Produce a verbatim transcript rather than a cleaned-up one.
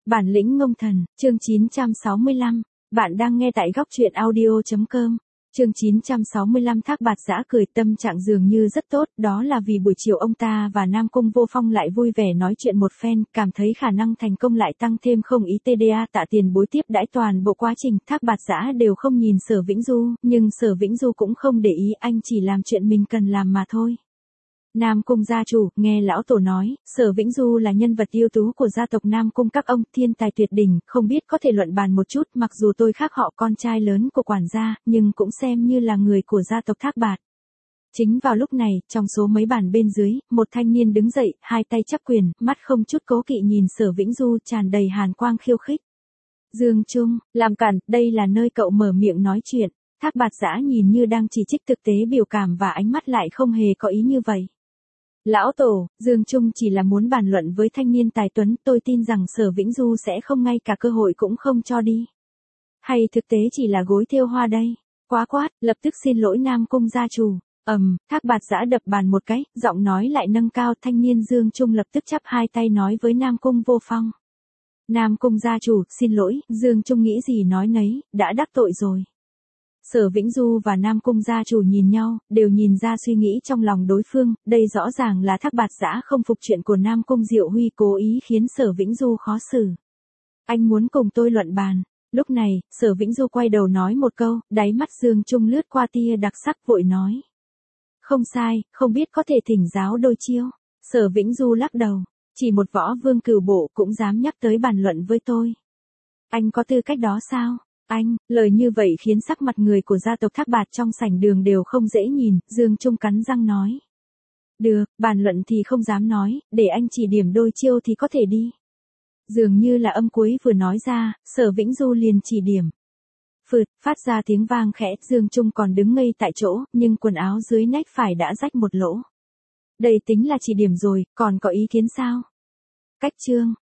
Bản lĩnh ngông thần, chương chín trăm sáu mươi lăm, bạn đang nghe tại góc truyện audio chấm com. Chương chín trăm sáu mươi lăm Thác Bạt Giã cười, tâm trạng dường như rất tốt, đó là vì buổi chiều ông ta và Nam Cung Vô Phong lại vui vẻ nói chuyện một phen, cảm thấy khả năng thành công lại tăng thêm không ý tê đê a tạ tiền bối tiếp đãi toàn bộ quá trình, Thác Bạt Giã đều không nhìn Sở Vĩnh Du, nhưng Sở Vĩnh Du cũng không để ý, anh chỉ làm chuyện mình cần làm mà thôi. Nam Cung gia chủ, nghe lão tổ nói, Sở Vĩnh Du là nhân vật ưu tú của gia tộc Nam Cung các ông, thiên tài tuyệt đỉnh, không biết có thể luận bàn một chút, mặc dù tôi khác họ con trai lớn của quản gia, nhưng cũng xem như là người của gia tộc Thác Bạt. Chính vào lúc này, trong số mấy bàn bên dưới, một thanh niên đứng dậy, hai tay chắp quyền, mắt không chút cố kỵ nhìn Sở Vĩnh Du tràn đầy hàn quang khiêu khích. Dương Trung, làm cản, đây là nơi cậu mở miệng nói chuyện. Thác Bạt Giã nhìn như đang chỉ trích, thực tế biểu cảm và ánh mắt lại không hề có ý như vậy. Lão tổ, Dương Trung chỉ là muốn bàn luận với thanh niên tài tuấn, tôi tin rằng Sở Vĩnh Du sẽ không ngay cả cơ hội cũng không cho đi. Hay thực tế chỉ là gối thêu hoa đây? Quá quát, lập tức xin lỗi Nam Cung gia chủ. Ầm, um, Thác Bạt Giã đập bàn một cái, giọng nói lại nâng cao, thanh niên Dương Trung lập tức chắp hai tay nói với Nam Cung Vô Phong. Nam Cung gia chủ, xin lỗi, Dương Trung nghĩ gì nói nấy, đã đắc tội rồi. Sở Vĩnh Du và Nam Cung gia chủ nhìn nhau, đều nhìn ra suy nghĩ trong lòng đối phương, đây rõ ràng là Thác Bạt Giã không phục chuyện của Nam Cung Diệu Huy cố ý khiến Sở Vĩnh Du khó xử. Anh muốn cùng tôi luận bàn. Lúc này, Sở Vĩnh Du quay đầu nói một câu, đáy mắt Dương Trung lướt qua tia đặc sắc vội nói. Không sai, không biết có thể thỉnh giáo đôi chiêu. Sở Vĩnh Du lắc đầu, chỉ một võ vương cửu bộ cũng dám nhắc tới bàn luận với tôi. Anh có tư cách đó sao? Anh, lời như vậy khiến sắc mặt người của gia tộc Thác Bạt trong sảnh đường đều không dễ nhìn, Dương Trung cắn răng nói. Được, bàn luận thì không dám nói, để anh chỉ điểm đôi chiêu thì có thể đi. Dường như là âm cuối vừa nói ra, Sở Vĩnh Du liền chỉ điểm. Phượt, phát ra tiếng vang khẽ, Dương Trung còn đứng ngây tại chỗ, nhưng quần áo dưới nách phải đã rách một lỗ. Đây tính là chỉ điểm rồi, còn có ý kiến sao? Cách chương,